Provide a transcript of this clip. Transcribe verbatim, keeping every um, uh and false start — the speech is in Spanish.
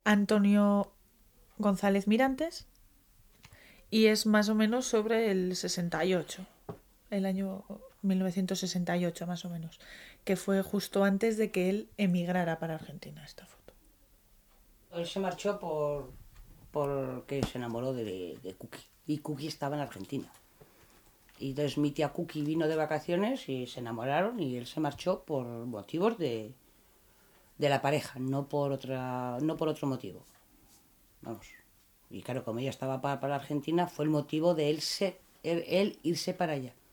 Antonio González Mirantes y es más o menos sobre el sesenta y ocho, el año mil novecientos sesenta y ocho más o menos, que fue justo antes de que él emigrara para Argentina, esta foto. Él se marchó por porque se enamoró de, de Cookie y Cookie estaba en Argentina. Y entonces mi tía Cookie vino de vacaciones y se enamoraron y él se marchó por motivos de, de la pareja, no por otra, no por otro motivo. Vamos. Y claro, como ella estaba para, para Argentina, fue el motivo de él, se, él, él irse para allá.